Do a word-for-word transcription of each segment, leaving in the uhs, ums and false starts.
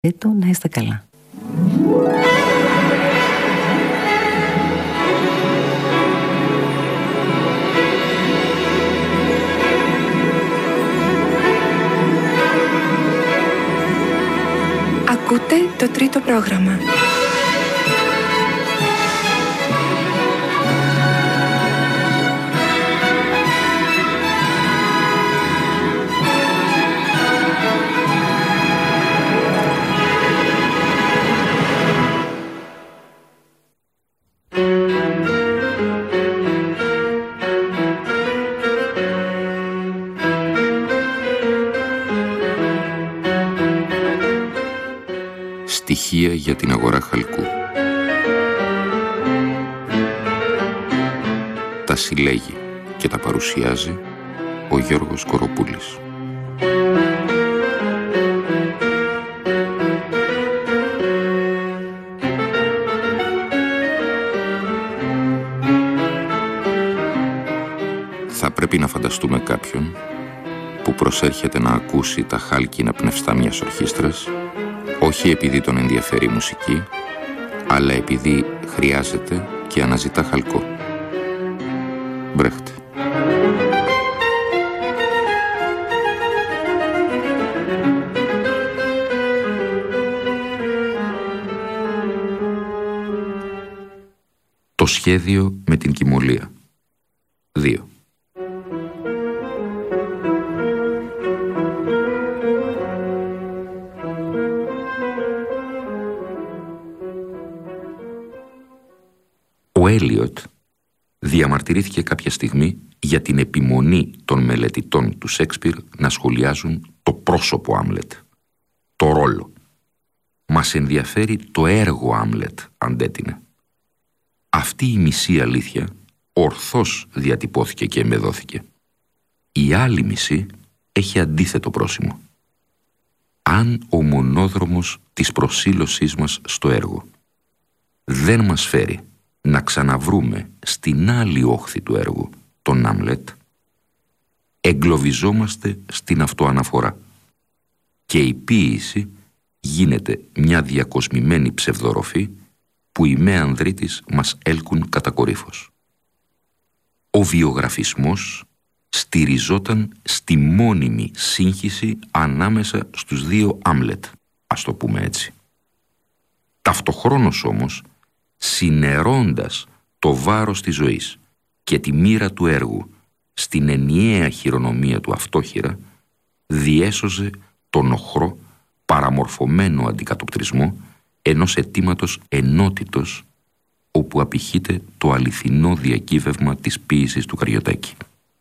Το να είστε καλά. Ακούτε το τρίτο πρόγραμμα. Στοιχεία για την αγορά χαλκού. Τα συλλέγει και τα παρουσιάζει ο Γιώργος Κοροπούλης. Θα πρέπει να φανταστούμε κάποιον που προσέρχεται να ακούσει τα χάλκινα πνευστά μιας ορχήστρας, όχι επειδή τον ενδιαφέρει η μουσική, αλλά επειδή χρειάζεται και αναζητά χαλκό. Μπρέχτ. Το σχέδιο με την κοιμωλία. δύο. Ο Έλιοτ διαμαρτυρήθηκε κάποια στιγμή για την επιμονή των μελετητών του Σέξπιρ να σχολιάζουν το πρόσωπο Άμλετ, το ρόλο. «Μας ενδιαφέρει το έργο Άμλετ», αντέτεινε. Αυτή η μισή αλήθεια ορθώς διατυπώθηκε και εμπεδώθηκε. Η άλλη μισή έχει αντίθετο πρόσημο. Αν ο μονόδρομος της προσήλωσής μας στο έργο δεν μας φέρει να ξαναβρούμε στην άλλη όχθη του έργου τον Άμλετ, εγκλωβιζόμαστε στην αυτοαναφορά και η ποίηση γίνεται μια διακοσμημένη ψευδοροφή που οι μέανδροι της μας έλκουν κατακορύφως. Ο βιογραφισμός στηριζόταν στη μόνιμη σύγχυση ανάμεσα στους δύο Άμλετ, ας το πούμε έτσι. Ταυτοχρόνως όμως, συνερώντας το βάρος της ζωής και τη μοίρα του έργου στην ενιαία χειρονομία του αυτόχειρα, διέσωζε τον οχρό παραμορφωμένο αντικατοπτρισμό ενός αιτήματος ενότητος, όπου απηχείται το αληθινό διακύβευμα της ποίησης του Καριωτάκη.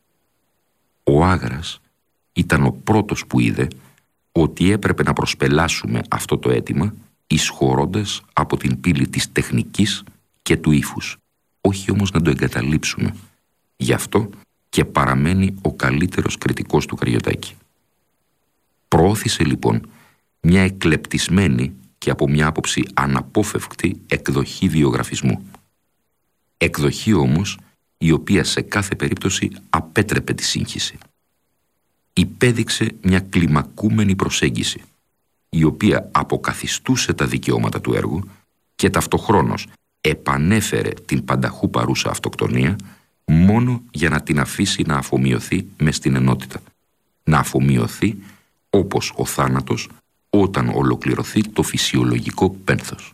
Ο Άγρας ήταν ο πρώτος που είδε ότι έπρεπε να προσπελάσουμε αυτό το αίτημα εισχωρώντας από την πύλη της τεχνικής και του ύφους, όχι όμως να το εγκαταλείψουμε. Γι' αυτό και παραμένει ο καλύτερος κριτικός του Καριωτάκη. Προώθησε λοιπόν μια εκλεπτισμένη και από μια άποψη αναπόφευκτη εκδοχή βιογραφισμού. Εκδοχή όμως η οποία σε κάθε περίπτωση απέτρεπε τη σύγχυση. Υπέδειξε μια κλιμακούμενη προσέγγιση, η οποία αποκαθιστούσε τα δικαιώματα του έργου και ταυτοχρόνως επανέφερε την πανταχού παρούσα αυτοκτονία μόνο για να την αφήσει να αφομοιωθεί μες στην ενότητα. Να αφομοιωθεί όπως ο θάνατος όταν ολοκληρωθεί το φυσιολογικό πένθος.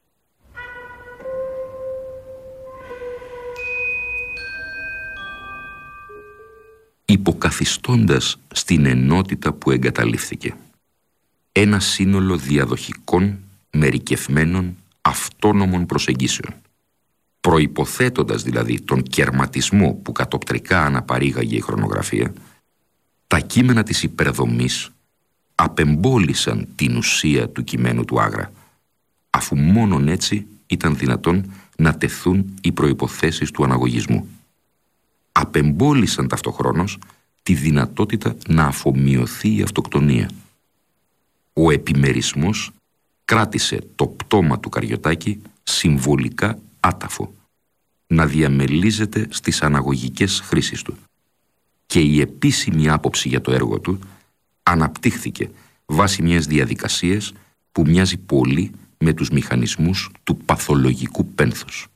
Υποκαθιστώντας στην ενότητα που εγκαταλείφθηκε ένα σύνολο διαδοχικών, μερικευμένων, αυτόνομων προσεγγίσεων, προϋποθέτοντας δηλαδή τον κερματισμό που κατοπτρικά αναπαρήγαγε η χρονογραφία, τα κείμενα της υπερδομής απεμπόλησαν την ουσία του κειμένου του Άγρα, αφού μόνον έτσι ήταν δυνατόν να τεθούν οι προϋποθέσεις του αναγωγισμού. Απεμπόλησαν ταυτοχρόνως τη δυνατότητα να αφομοιωθεί η αυτοκτονία. Ο επιμερισμός κράτησε το πτώμα του Καριωτάκη συμβολικά άταφο, να διαμελίζεται στις αναγωγικές χρήσεις του. Και η επίσημη άποψη για το έργο του αναπτύχθηκε βάσει μιας διαδικασίας που μοιάζει πολύ με τους μηχανισμούς του παθολογικού πένθους.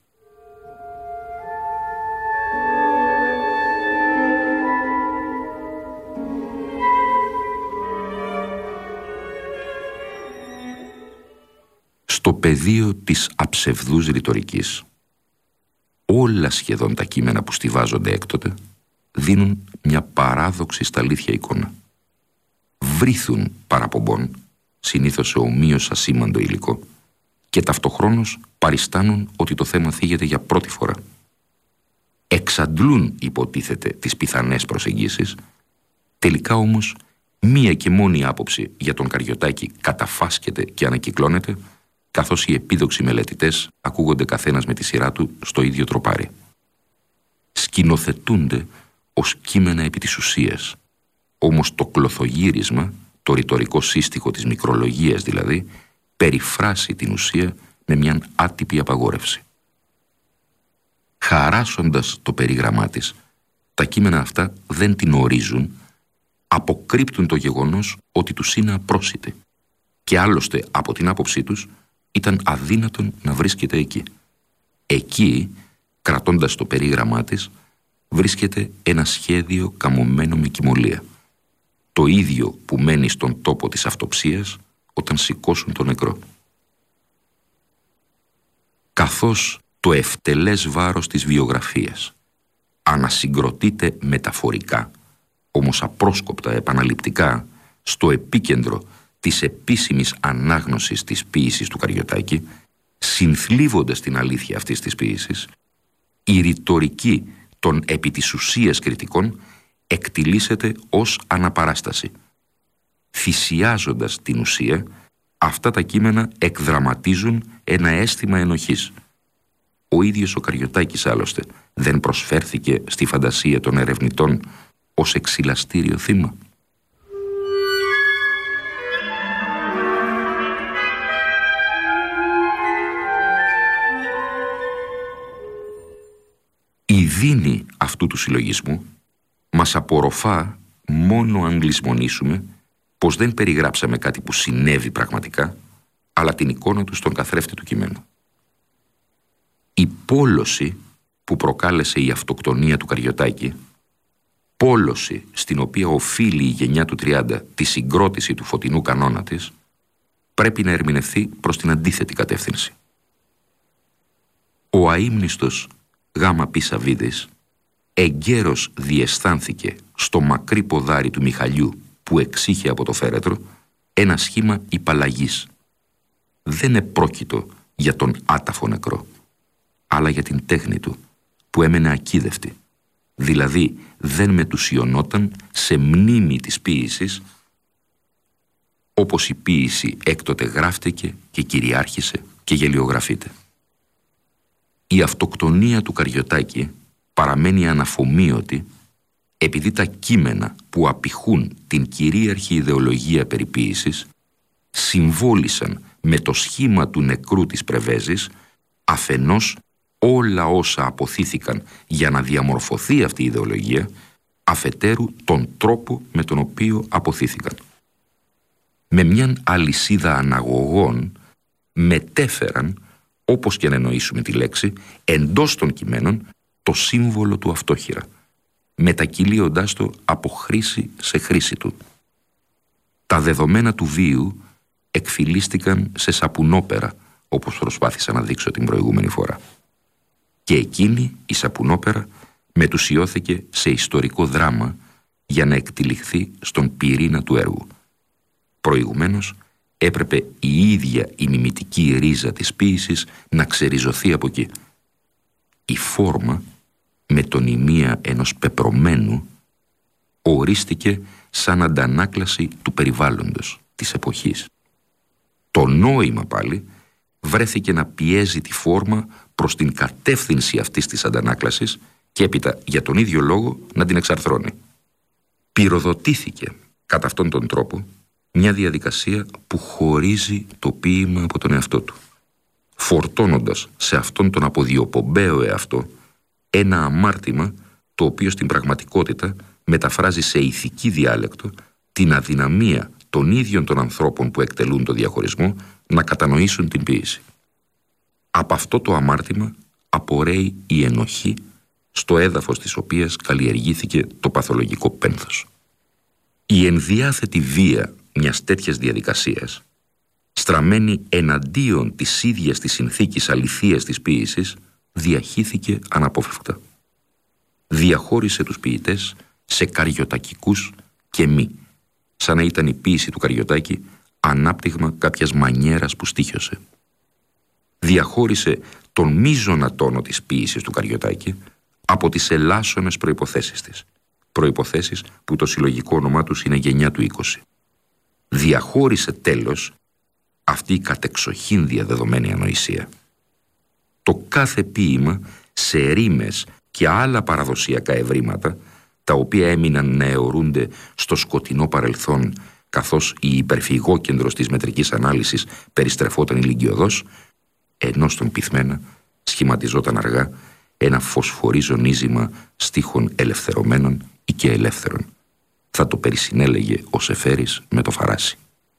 Στο πεδίο της αψευδούς ρητορικής, όλα σχεδόν τα κείμενα που στιβάζονται έκτοτε δίνουν μια παράδοξη στα αλήθεια εικόνα. Βρίθουν παραπομπών, συνήθως σε ομοίως ασήμαντο υλικό, και ταυτοχρόνως παριστάνουν ότι το θέμα θίγεται για πρώτη φορά. Εξαντλούν, υποτίθεται, τις πιθανές προσεγγίσεις, τελικά όμως μία και μόνη άποψη για τον Καριωτάκη καταφάσκεται και ανακυκλώνεται, καθώς οι επίδοξοι μελετητές ακούγονται καθένας με τη σειρά του στο ίδιο τροπάρι. Σκηνοθετούνται ως κείμενα επί της ουσίας, όμως το κλωθογύρισμα, το ρητορικό σύστιχο της μικρολογίας δηλαδή, περιφράσει την ουσία με μια άτυπη απαγόρευση. Χαράσσοντας το περίγραμμά της, τα κείμενα αυτά δεν την ορίζουν, αποκρύπτουν το γεγονός ότι τους είναι απρόσιτοι και άλλωστε από την άποψή τους ήταν αδύνατον να βρίσκεται εκεί. Εκεί, κρατώντας το περίγραμμά της, βρίσκεται ένα σχέδιο καμωμένο με κοιμωλία. Το ίδιο που μένει στον τόπο της αυτοψίας όταν σηκώσουν τον νεκρό. Καθώς το ευτελές βάρος της βιογραφίας ανασυγκροτείται μεταφορικά, όμως απρόσκοπτα επαναληπτικά, στο επίκεντρο της επίσημης ανάγνωσης της ποίησης του Καριωτάκη, συνθλίβοντας την αλήθεια αυτής της ποίησης, η ρητορική των επί της ουσίας κριτικών εκτιλήσεται ως αναπαράσταση. Θυσιάζοντας την ουσία, αυτά τα κείμενα εκδραματίζουν ένα αίσθημα ενοχής. Ο ίδιος ο Καριωτάκης άλλωστε δεν προσφέρθηκε στη φαντασία των ερευνητών ως εξυλαστήριο θύμα. Η δίνη αυτού του συλλογισμού μας απορροφά μόνο αν λησμονήσουμε πως δεν περιγράψαμε κάτι που συνέβη πραγματικά, αλλά την εικόνα του στον καθρέφτη του κειμένου. Η πόλωση που προκάλεσε η αυτοκτονία του Καριωτάκη, πόλωση στην οποία οφείλει η γενιά του τριάντα τη συγκρότηση του φωτεινού κανόνα της, πρέπει να ερμηνευθεί προς την αντίθετη κατεύθυνση. Ο αείμνηστος Γάμα Πι Σαββίδης εγκαίρος διαισθάνθηκε στο μακρύ ποδάρι του Μιχαλιού που εξήχε από το φέρετρο ένα σχήμα υπαλλαγής. Δεν επρόκειτο για τον άταφο νεκρό, αλλά για την τέχνη του που έμενε ακίδευτη, δηλαδή δεν μετουσιωνόταν σε μνήμη της ποίησης, όπως η ποίηση έκτοτε γράφτηκε και κυριάρχησε και γελιογραφείται. Η αυτοκτονία του Καριωτάκη παραμένει αναφομίωτη επειδή τα κείμενα που απηχούν την κυρίαρχη ιδεολογία περί ποίησης συμβόλισαν με το σχήμα του νεκρού της Πρεβέζης αφενός όλα όσα αποθήθηκαν για να διαμορφωθεί αυτή η ιδεολογία, αφετέρου τον τρόπο με τον οποίο αποθήθηκαν. Με μιαν αλυσίδα αναγωγών μετέφεραν, όπως και να εννοήσουμε τη λέξη, εντός των κειμένων το σύμβολο του αυτόχειρα, μετακυλίοντάς το από χρήση σε χρήση του. Τα δεδομένα του βίου εκφυλίστηκαν σε σαπουνόπερα, όπως προσπάθησα να δείξω την προηγούμενη φορά. Και εκείνη η σαπουνόπερα μετουσιώθηκε σε ιστορικό δράμα για να εκτυλιχθεί στον πυρήνα του έργου. Προηγουμένως έπρεπε η ίδια η μιμητική ρίζα της ποίησης να ξεριζωθεί από εκεί. Η φόρμα, με τον ημία ενός πεπρωμένου, ορίστηκε σαν αντανάκλαση του περιβάλλοντος, της εποχής. Το νόημα πάλι βρέθηκε να πιέζει τη φόρμα προς την κατεύθυνση αυτής της αντανάκλασης και έπειτα για τον ίδιο λόγο να την εξαρθρώνει. Πυροδοτήθηκε κατά αυτόν τον τρόπο μια διαδικασία που χωρίζει το ποίημα από τον εαυτό του, φορτώνοντας σε αυτόν τον αποδιοπομπαίο εαυτό ένα αμάρτημα το οποίο στην πραγματικότητα μεταφράζει σε ηθική διάλεκτο την αδυναμία των ίδιων των ανθρώπων που εκτελούν το διαχωρισμό να κατανοήσουν την ποίηση. Από αυτό το αμάρτημα απορρέει η ενοχή στο έδαφος της οποίας καλλιεργήθηκε το παθολογικό πένθος. Η ενδιάθετη βία μιας τέτοιας διαδικασίας, στραμμένη εναντίον της ίδιας της συνθήκης αληθείας της ποίησης, διαχύθηκε αναπόφευκτα. Διαχώρισε τους ποιητές σε καριωτακικούς και μη, σαν να ήταν η ποίηση του Καριωτάκη ανάπτυγμα κάποιας μανιέρας που στοίχιωσε. Διαχώρισε τον μείζωνα τόνο της ποίησης του Καριωτάκη από τις ελάσσονες προϋποθέσεις της, προϋποθέσεις που το συλλογικό όνομά τους είναι γενιά του είκοσι. Διαχώρισε τέλος αυτή η κατεξοχήν διαδεδομένη ανοησία. Το κάθε ποίημα σε ρήμες και άλλα παραδοσιακά ευρήματα, τα οποία έμειναν να αιωρούνται στο σκοτεινό παρελθόν, καθώς η υπερφυγόκεντρος της μετρικής ανάλυσης περιστρεφόταν ηλικιωδώς, ενώ στον πυθμένα σχηματιζόταν αργά ένα φωσφορίζον ίζημα στίχων ελευθερωμένων ή και ελεύθερων. Θα το περισυνέλεγε ο Σεφέρης με το Φαράσι.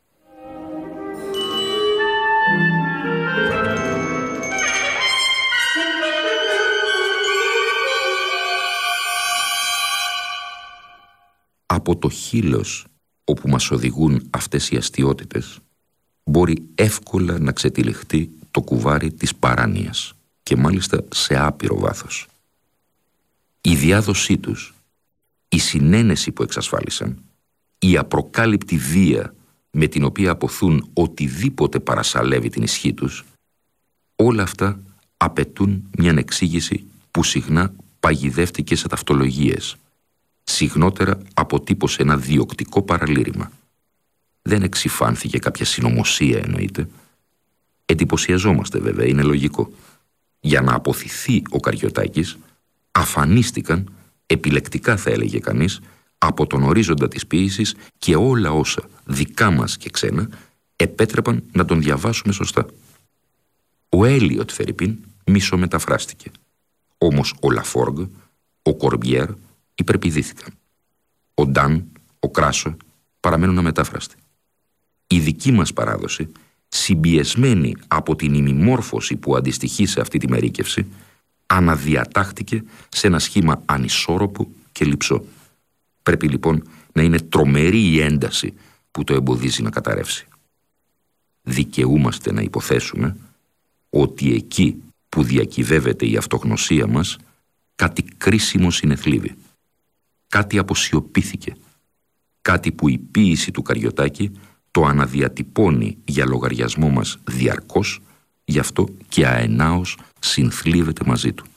Από το χείλος όπου μας οδηγούν αυτές οι αστιότητες μπορεί εύκολα να ξετυλιχτεί το κουβάρι της παράνοιας και μάλιστα σε άπειρο βάθος. Η διάδοσή τους, η συνένεση που εξασφάλισαν, η απροκάλυπτη βία με την οποία αποθούν οτιδήποτε παρασαλεύει την ισχύ τους, όλα αυτά απαιτούν μια εξήγηση που συχνά παγιδεύτηκε σε ταυτολογίες, συχνότερα αποτύπωσε ένα διοκτικό παραλήρημα. Δεν εξυφάνθηκε κάποια συνωμοσία, εννοείται. Εντυπωσιαζόμαστε βέβαια, είναι λογικό. Για να αποθηθεί ο Καριωτάκης, αφανίστηκαν, επιλεκτικά θα έλεγε κανείς, από τον ορίζοντα της ποίησης και όλα όσα δικά μας και ξένα επέτρεπαν να τον διαβάσουμε σωστά. Ο Έλιοτ φερειπίν μισομεταφράστηκε. Όμως ο Λαφόργκ, ο Κορμπιέρ υπερπηδήθηκαν. Ο Ντάν, ο Κράσο παραμένουν αμετάφραστοι. Η δική μας παράδοση, συμπιεσμένη από την ημιμόρφωση που αντιστοιχεί σε αυτή τη μερίκευση, αναδιατάχτηκε σε ένα σχήμα ανισόρροπο και λειψό. Πρέπει λοιπόν να είναι τρομερή η ένταση που το εμποδίζει να καταρρεύσει. Δικαιούμαστε να υποθέσουμε ότι εκεί που διακυβεύεται η αυτογνωσία μας, κάτι κρίσιμο συνεθλίβει. Κάτι αποσιωπήθηκε. Κάτι που η ποίηση του Καριωτάκη το αναδιατυπώνει για λογαριασμό μας διαρκώς, γι' αυτό και αενάως συνθλίβεται μαζί του.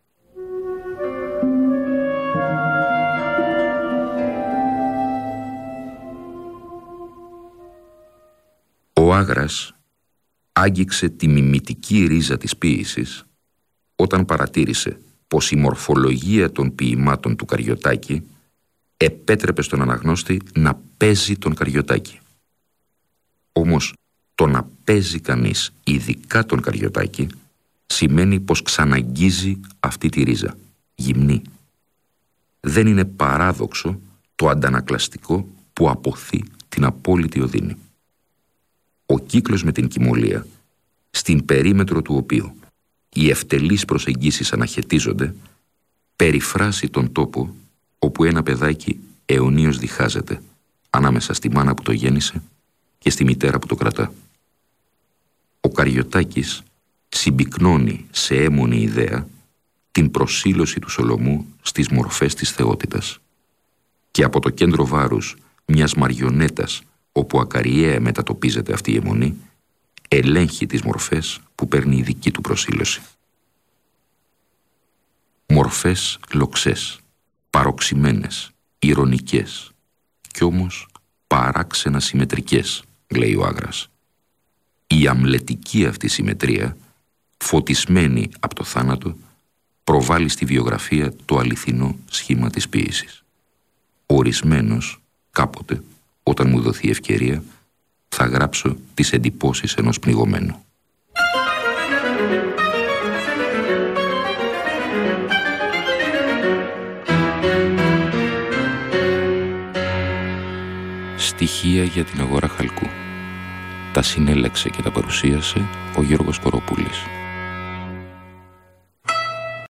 Ο Άγρας άγγιξε τη μιμητική ρίζα της ποίησης όταν παρατήρησε πως η μορφολογία των ποιημάτων του Καριωτάκη επέτρεπε στον αναγνώστη να παίζει τον Καριωτάκη. Όμως το να παίζει κανείς ειδικά τον Καριωτάκη σημαίνει πως ξαναγγίζει αυτή τη ρίζα, γυμνή. Δεν είναι παράδοξο το αντανακλαστικό που αποθεί την απόλυτη οδύνη. Ο κύκλος με την κυμολία, στην περίμετρο του οποίου οι ευτελείς προσεγγίσεις αναχαιτίζονται, περιφράσει τον τόπο όπου ένα παιδάκι αιωνίως διχάζεται ανάμεσα στη μάνα που το γέννησε και στη μητέρα που το κρατά. Ο Καριωτάκης συμπυκνώνει σε έμμονη ιδέα την προσήλωση του Σολομού στις μορφές της θεότητας και από το κέντρο βάρους μιας μαριονέτας όπου ακαριέα μετατοπίζεται αυτή η αιμονή, ελέγχει τις μορφές που παίρνει η δική του προσήλωση. Μορφές λοξές, παροξημένες, ηρωνικές κι όμως παράξενα συμμετρικές, λέει ο Άγρας. Η αμλετική αυτή συμμετρία, φωτισμένη από το θάνατο, προβάλλει στη βιογραφία το αληθινό σχήμα της ποίησης. Ορισμένος, κάποτε, όταν μου δοθεί ευκαιρία, θα γράψω τις εντυπώσεις ενός πνιγωμένου. στοιχεία για την αγορά χαλκού. Τα συνέλεξε και τα παρουσίασε ο Γιώργος Κοροπούλης.